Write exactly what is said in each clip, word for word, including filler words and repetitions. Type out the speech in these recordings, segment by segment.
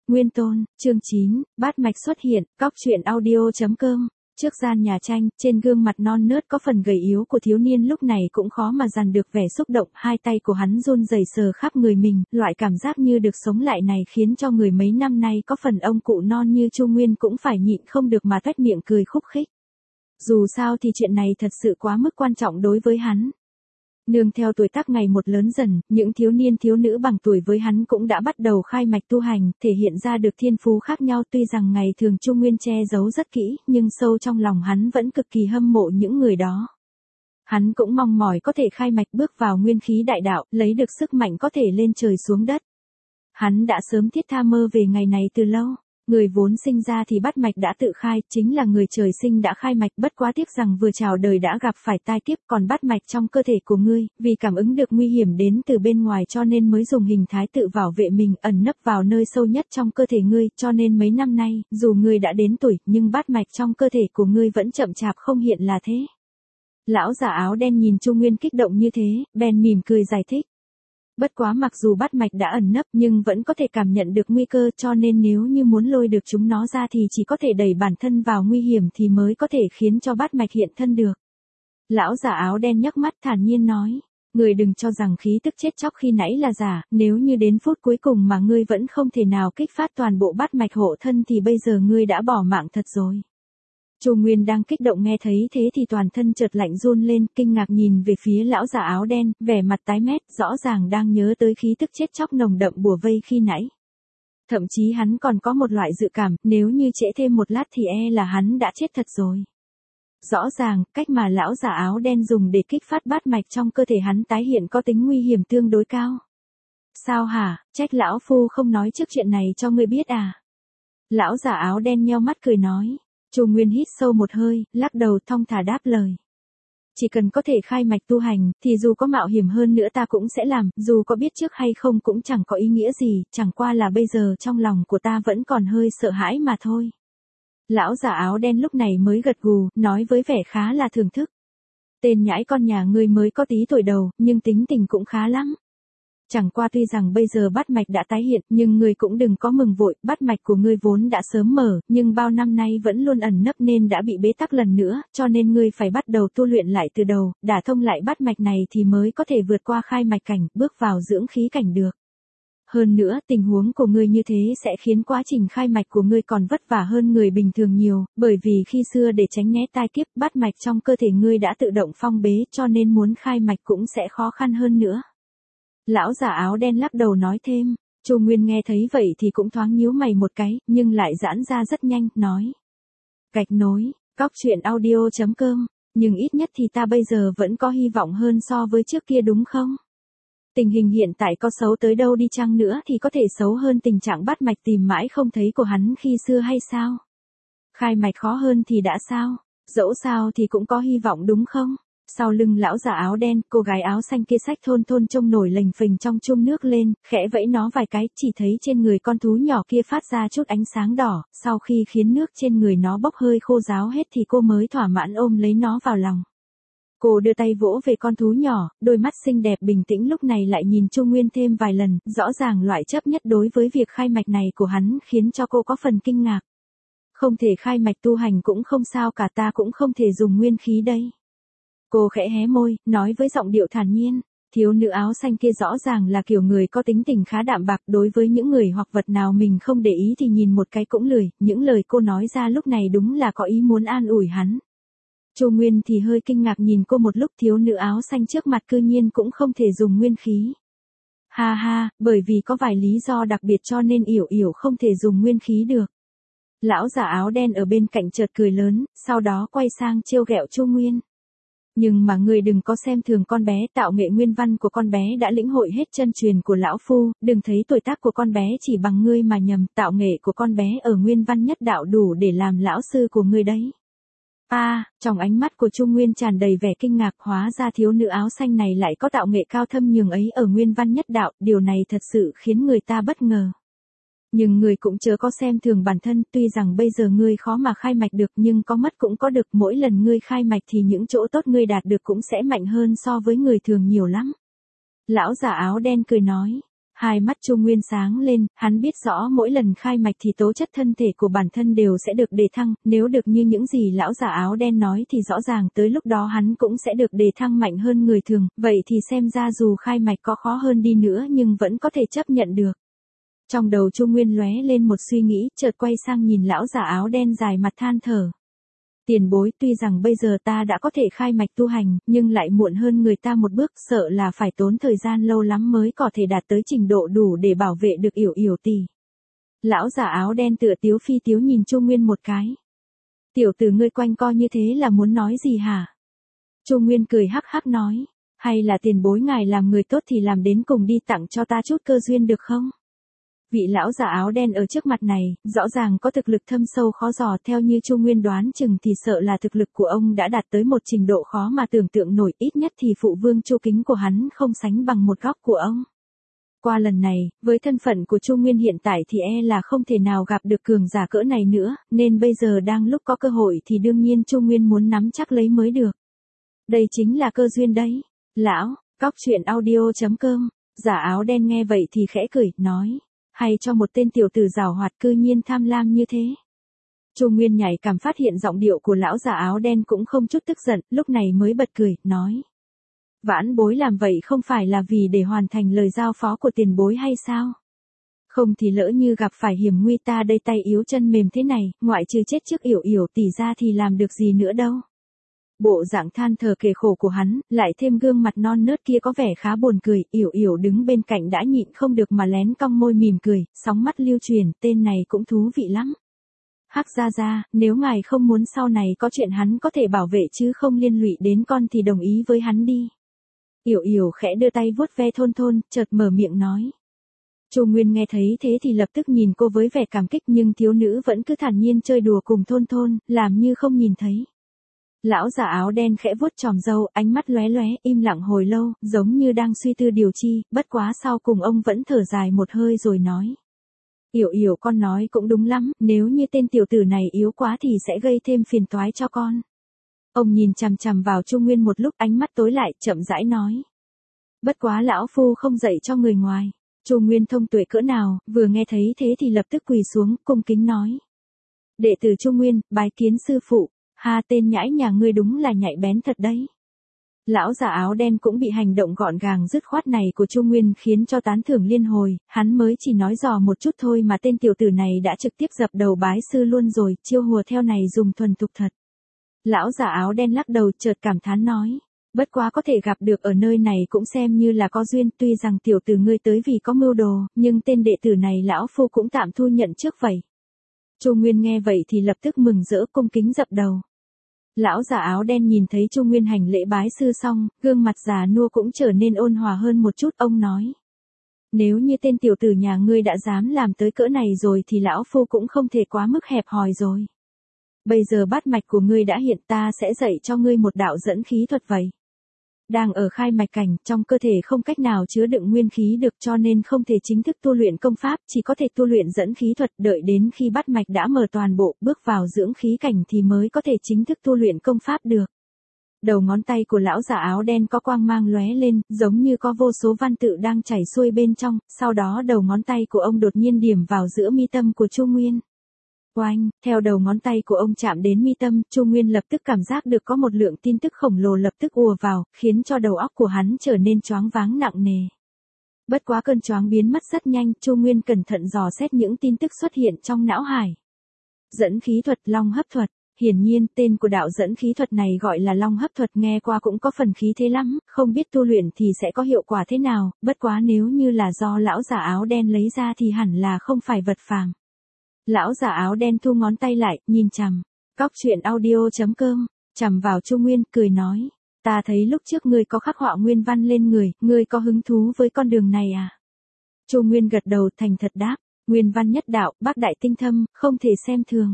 Nguyên Tôn, chương chín, bát mạch xuất hiện, cóc truyện audio.com. Trước gian nhà tranh, trên gương mặt non nớt có phần gầy yếu của thiếu niên lúc này cũng khó mà dằn được vẻ xúc động, hai tay của hắn run rẩy sờ khắp người mình, loại cảm giác như được sống lại này khiến cho người mấy năm nay có phần ông cụ non như Chu Nguyên cũng phải nhịn không được mà toét miệng cười khúc khích. Dù sao thì chuyện này thật sự quá mức quan trọng đối với hắn. Nương theo tuổi tác ngày một lớn dần, những thiếu niên thiếu nữ bằng tuổi với hắn cũng đã bắt đầu khai mạch tu hành, thể hiện ra được thiên phú khác nhau. Tuy rằng ngày thường Chu Nguyên che giấu rất kỹ, nhưng sâu trong lòng hắn vẫn cực kỳ hâm mộ những người đó. Hắn cũng mong mỏi có thể khai mạch bước vào nguyên khí đại đạo, lấy được sức mạnh có thể lên trời xuống đất. Hắn đã sớm thiết tha mơ về ngày này từ lâu. Người vốn sinh ra thì bát mạch đã tự khai, chính là người trời sinh đã khai mạch, bất quá tiếc rằng vừa chào đời đã gặp phải tai kiếp, còn bát mạch trong cơ thể của ngươi, vì cảm ứng được nguy hiểm đến từ bên ngoài cho nên mới dùng hình thái tự bảo vệ mình, ẩn nấp vào nơi sâu nhất trong cơ thể ngươi, cho nên mấy năm nay, dù ngươi đã đến tuổi, nhưng bát mạch trong cơ thể của ngươi vẫn chậm chạp không hiện là thế. Lão già áo đen nhìn Chu Nguyên kích động như thế, bèn mỉm cười giải thích. Bất quá mặc dù bát mạch đã ẩn nấp nhưng vẫn có thể cảm nhận được nguy cơ, cho nên nếu như muốn lôi được chúng nó ra thì chỉ có thể đẩy bản thân vào nguy hiểm thì mới có thể khiến cho bát mạch hiện thân được. Lão già áo đen nhấc mắt thản nhiên nói, người đừng cho rằng khí tức chết chóc khi nãy là giả, nếu như đến phút cuối cùng mà ngươi vẫn không thể nào kích phát toàn bộ bát mạch hộ thân thì bây giờ ngươi đã bỏ mạng thật rồi. Chu Nguyên đang kích động nghe thấy thế thì toàn thân chợt lạnh run lên, kinh ngạc nhìn về phía lão già áo đen, vẻ mặt tái mét, rõ ràng đang nhớ tới khí tức chết chóc nồng đậm bủa vây khi nãy. Thậm chí hắn còn có một loại dự cảm, nếu như trễ thêm một lát thì e là hắn đã chết thật rồi. Rõ ràng, cách mà lão già áo đen dùng để kích phát bát mạch trong cơ thể hắn tái hiện có tính nguy hiểm tương đối cao. Sao hả, trách lão phu không nói trước chuyện này cho ngươi biết à? Lão già áo đen nheo mắt cười nói. Chu Nguyên hít sâu một hơi, lắc đầu thong thả đáp lời. Chỉ cần có thể khai mạch tu hành, thì dù có mạo hiểm hơn nữa ta cũng sẽ làm, dù có biết trước hay không cũng chẳng có ý nghĩa gì, chẳng qua là bây giờ trong lòng của ta vẫn còn hơi sợ hãi mà thôi. Lão già áo đen lúc này mới gật gù, nói với vẻ khá là thưởng thức. Tên nhãi con nhà ngươi mới có tí tuổi đầu, nhưng tính tình cũng khá lắm. Chẳng qua tuy rằng bây giờ bát mạch đã tái hiện, nhưng ngươi cũng đừng có mừng vội, bát mạch của ngươi vốn đã sớm mở, nhưng bao năm nay vẫn luôn ẩn nấp nên đã bị bế tắc lần nữa, cho nên ngươi phải bắt đầu tu luyện lại từ đầu, đả thông lại bát mạch này thì mới có thể vượt qua khai mạch cảnh, bước vào dưỡng khí cảnh được. Hơn nữa, tình huống của ngươi như thế sẽ khiến quá trình khai mạch của ngươi còn vất vả hơn người bình thường nhiều, bởi vì khi xưa để tránh né tai kiếp, bát mạch trong cơ thể ngươi đã tự động phong bế, cho nên muốn khai mạch cũng sẽ khó khăn hơn nữa. Lão già áo đen lắc đầu nói thêm, Chu Nguyên nghe thấy vậy thì cũng thoáng nhíu mày một cái, nhưng lại giãn ra rất nhanh, nói. Gạch nối, cóc truyện audio.com, nhưng ít nhất thì ta bây giờ vẫn có hy vọng hơn so với trước kia đúng không? Tình hình hiện tại có xấu tới đâu đi chăng nữa thì có thể xấu hơn tình trạng bát mạch tìm mãi không thấy của hắn khi xưa hay sao? Khai mạch khó hơn thì đã sao? Dẫu sao thì cũng có hy vọng đúng không? Sau lưng lão già áo đen, cô gái áo xanh kia xách thôn thôn trông nổi lềnh phềnh trong chum nước lên, khẽ vẫy nó vài cái, chỉ thấy trên người con thú nhỏ kia phát ra chút ánh sáng đỏ, sau khi khiến nước trên người nó bốc hơi khô ráo hết thì cô mới thỏa mãn ôm lấy nó vào lòng. Cô đưa tay vỗ về con thú nhỏ, đôi mắt xinh đẹp bình tĩnh lúc này lại nhìn Chu Nguyên thêm vài lần, rõ ràng loại chấp nhất đối với việc khai mạch này của hắn khiến cho cô có phần kinh ngạc. Không thể khai mạch tu hành cũng không sao cả, ta cũng không thể dùng nguyên khí đây. Cô khẽ hé môi, nói với giọng điệu thản nhiên, thiếu nữ áo xanh kia rõ ràng là kiểu người có tính tình khá đạm bạc, đối với những người hoặc vật nào mình không để ý thì nhìn một cái cũng lười, những lời cô nói ra lúc này đúng là có ý muốn an ủi hắn. Chu Nguyên thì hơi kinh ngạc nhìn cô một lúc, thiếu nữ áo xanh trước mặt cư nhiên cũng không thể dùng nguyên khí. Ha ha, bởi vì có vài lý do đặc biệt cho nên Yểu Yểu không thể dùng nguyên khí được. Lão già áo đen ở bên cạnh chợt cười lớn, sau đó quay sang trêu ghẹo Chu Nguyên. Nhưng mà người đừng có xem thường con bé, tạo nghệ nguyên văn của con bé đã lĩnh hội hết chân truyền của lão phu, đừng thấy tuổi tác của con bé chỉ bằng ngươi mà nhầm, tạo nghệ của con bé ở nguyên văn nhất đạo đủ để làm lão sư của ngươi đấy. A, à, trong ánh mắt của Chu Nguyên tràn đầy vẻ kinh ngạc, hóa ra thiếu nữ áo xanh này lại có tạo nghệ cao thâm nhường ấy ở nguyên văn nhất đạo, điều này thật sự khiến người ta bất ngờ. Nhưng người cũng chớ có xem thường bản thân, tuy rằng bây giờ ngươi khó mà khai mạch được nhưng có mất cũng có được, mỗi lần ngươi khai mạch thì những chỗ tốt ngươi đạt được cũng sẽ mạnh hơn so với người thường nhiều lắm. Lão già áo đen cười nói, Hai mắt Chu Nguyên sáng lên, hắn biết rõ mỗi lần khai mạch thì tố chất thân thể của bản thân đều sẽ được đề thăng, nếu được như những gì lão già áo đen nói thì rõ ràng tới lúc đó hắn cũng sẽ được đề thăng mạnh hơn người thường, vậy thì xem ra dù khai mạch có khó hơn đi nữa nhưng vẫn có thể chấp nhận được. Trong đầu Chu Nguyên lóe lên một suy nghĩ, chợt quay sang nhìn lão già áo đen dài mặt than thở. Tiền bối, tuy rằng bây giờ ta đã có thể khai mạch tu hành, nhưng lại muộn hơn người ta một bước, sợ là phải tốn thời gian lâu lắm mới có thể đạt tới trình độ đủ để bảo vệ được Yểu Yểu tỷ. Lão già áo đen tựa tiếu phi tiếu nhìn Chu Nguyên một cái. Tiểu tử ngươi quanh co như thế là muốn nói gì hả? Chu Nguyên cười hắc hắc nói, hay là tiền bối ngài làm người tốt thì làm đến cùng đi, tặng cho ta chút cơ duyên được không? Vị lão già áo đen ở trước mặt này, rõ ràng có thực lực thâm sâu khó dò, theo như Chu Nguyên đoán chừng thì sợ là thực lực của ông đã đạt tới một trình độ khó mà tưởng tượng nổi, ít nhất thì phụ vương Chu Kính của hắn không sánh bằng một góc của ông. Qua lần này, với thân phận của Chu Nguyên hiện tại thì e là không thể nào gặp được cường giả cỡ này nữa, nên bây giờ đang lúc có cơ hội thì đương nhiên Chu Nguyên muốn nắm chắc lấy mới được. Đây chính là cơ duyên đấy. Lão, cóc truyện audio chấm com, giả áo đen nghe vậy thì khẽ cười, nói. Hay cho một tên tiểu tử giàu hoạt cư nhiên tham lam như thế. Chu Nguyên nhảy cảm phát hiện giọng điệu của lão già áo đen cũng không chút tức giận, lúc này mới bật cười, nói. Vãn bối làm vậy không phải là vì để hoàn thành lời giao phó của tiền bối hay sao? Không thì lỡ như gặp phải hiểm nguy ta đây tay yếu chân mềm thế này, ngoại trừ chết trước Yểu Yểu tỷ ra thì làm được gì nữa đâu. Bộ dạng than thở kề khổ của hắn, lại thêm gương mặt non nớt kia có vẻ khá buồn cười, Yểu Yểu đứng bên cạnh đã nhịn không được mà lén cong môi mỉm cười, sóng mắt lưu truyền, tên này cũng thú vị lắm. Hắc gia gia, nếu ngài không muốn sau này có chuyện hắn có thể bảo vệ chứ không liên lụy đến con thì đồng ý với hắn đi. Yểu Yểu khẽ đưa tay vuốt ve Thôn Thôn, chợt mở miệng nói. Chu Nguyên nghe thấy thế thì lập tức nhìn cô với vẻ cảm kích, nhưng thiếu nữ vẫn cứ thản nhiên chơi đùa cùng Thôn Thôn, làm như không nhìn thấy. Lão già áo đen khẽ vuốt chòm râu, ánh mắt lóe lóe, im lặng hồi lâu, giống như đang suy tư điều chi, bất quá sau cùng ông vẫn thở dài một hơi rồi nói. Yểu Yểu con nói cũng đúng lắm, nếu như tên tiểu tử này yếu quá thì sẽ gây thêm phiền toái cho con. Ông nhìn chằm chằm vào Chu Nguyên một lúc, ánh mắt tối lại, chậm rãi nói. Bất quá lão phu không dạy cho người ngoài. Chu Nguyên thông tuệ cỡ nào, vừa nghe thấy thế thì lập tức quỳ xuống, cung kính nói. Đệ tử Chu Nguyên, bái kiến sư phụ. Ha, tên nhãi nhà ngươi đúng là nhạy bén thật đấy. Lão già áo đen cũng bị hành động gọn gàng dứt khoát này của Chu Nguyên khiến cho tán thưởng liên hồi, hắn mới chỉ nói dò một chút thôi mà tên tiểu tử này đã trực tiếp dập đầu bái sư luôn rồi, chiêu hùa theo này dùng thuần thục thật. Lão già áo đen lắc đầu chợt cảm thán nói, bất quá có thể gặp được ở nơi này cũng xem như là có duyên, tuy rằng tiểu tử ngươi tới vì có mưu đồ, nhưng tên đệ tử này lão phu cũng tạm thu nhận trước vậy. Chu Nguyên nghe vậy thì lập tức mừng rỡ cung kính dập đầu. Lão già áo đen nhìn thấy Chu Nguyên hành lễ bái sư xong, gương mặt già nua cũng trở nên ôn hòa hơn một chút, ông nói. Nếu như tên tiểu tử nhà ngươi đã dám làm tới cỡ này rồi thì lão phu cũng không thể quá mức hẹp hòi rồi. Bây giờ bát mạch của ngươi đã hiện, ta sẽ dạy cho ngươi một đạo dẫn khí thuật vậy. Đang ở khai mạch cảnh, trong cơ thể không cách nào chứa đựng nguyên khí được cho nên không thể chính thức tu luyện công pháp, chỉ có thể tu luyện dẫn khí thuật, đợi đến khi bát mạch đã mở toàn bộ, bước vào dưỡng khí cảnh thì mới có thể chính thức tu luyện công pháp được. Đầu ngón tay của lão già áo đen có quang mang lóe lên, giống như có vô số văn tự đang chảy xuôi bên trong, sau đó đầu ngón tay của ông đột nhiên điểm vào giữa mi tâm của Chu Nguyên. Oanh, theo đầu ngón tay của ông chạm đến mi tâm, Chu Nguyên lập tức cảm giác được có một lượng tin tức khổng lồ lập tức ùa vào, khiến cho đầu óc của hắn trở nên choáng váng nặng nề. Bất quá cơn choáng biến mất rất nhanh, Chu Nguyên cẩn thận dò xét những tin tức xuất hiện trong não hải. Dẫn khí thuật, long hấp thuật. Hiển nhiên, tên của đạo dẫn khí thuật này gọi là long hấp thuật, nghe qua cũng có phần khí thế lắm, không biết tu luyện thì sẽ có hiệu quả thế nào, bất quá nếu như là do lão già áo đen lấy ra thì hẳn là không phải vật phàm. Lão già áo đen thu ngón tay lại, nhìn chằm, cóc truyện audio chấm com, chằm vào Chu Nguyên, cười nói, ta thấy lúc trước ngươi có khắc họa nguyên văn lên người, ngươi có hứng thú với con đường này à? Chu Nguyên gật đầu thành thật đáp, nguyên văn nhất đạo, bác đại tinh thâm, không thể xem thường.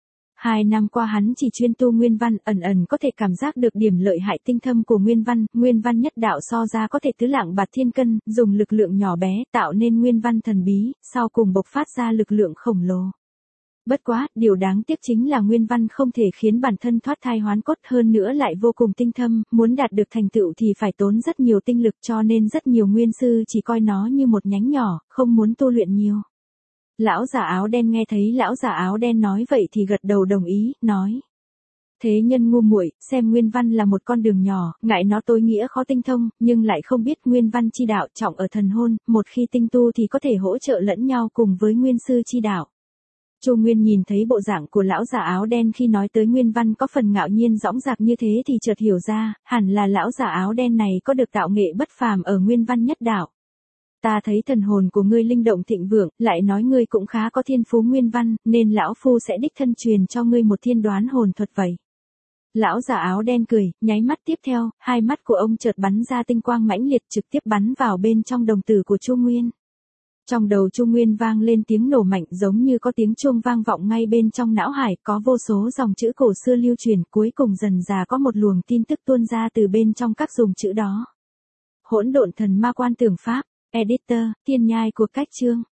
Hai năm qua hắn chỉ chuyên tu nguyên văn, ẩn ẩn có thể cảm giác được điểm lợi hại tinh thâm của nguyên văn, nguyên văn nhất đạo so ra có thể tứ lạng bạt thiên cân, dùng lực lượng nhỏ bé tạo nên nguyên văn thần bí, sau cùng bộc phát ra lực lượng khổng lồ. Bất quá, điều đáng tiếc chính là nguyên văn không thể khiến bản thân thoát thai hoán cốt, hơn nữa lại vô cùng tinh thâm, muốn đạt được thành tựu thì phải tốn rất nhiều tinh lực, cho nên rất nhiều nguyên sư chỉ coi nó như một nhánh nhỏ, không muốn tu luyện nhiều. Lão già áo đen nghe thấy lão già áo đen nói vậy thì gật đầu đồng ý, nói. Thế nhân ngu muội, xem nguyên văn là một con đường nhỏ, ngại nó tối nghĩa khó tinh thông, nhưng lại không biết nguyên văn chi đạo trọng ở thần hồn, một khi tinh tu thì có thể hỗ trợ lẫn nhau cùng với nguyên sư chi đạo. Chu Nguyên nhìn thấy bộ dạng của lão già áo đen khi nói tới nguyên văn có phần ngạo nhiên dõng dạc như thế thì chợt hiểu ra, hẳn là lão già áo đen này có được tạo nghệ bất phàm ở nguyên văn nhất đạo. Ta thấy thần hồn của ngươi linh động thịnh vượng, lại nói ngươi cũng khá có thiên phú nguyên văn, nên lão phu sẽ đích thân truyền cho ngươi một thiên đoán hồn thuật vậy. Lão già áo đen cười, nháy mắt tiếp theo, hai mắt của ông chợt bắn ra tinh quang mãnh liệt trực tiếp bắn vào bên trong đồng tử của Chu Nguyên. Trong đầu Chu Nguyên vang lên tiếng nổ mạnh giống như có tiếng chuông vang vọng ngay bên trong não hải, có vô số dòng chữ cổ xưa lưu truyền, cuối cùng dần dà có một luồng tin tức tuôn ra từ bên trong các dòng chữ đó. Hỗn độn thần ma quan tưởng pháp, editor, thiên nhai của cách chương.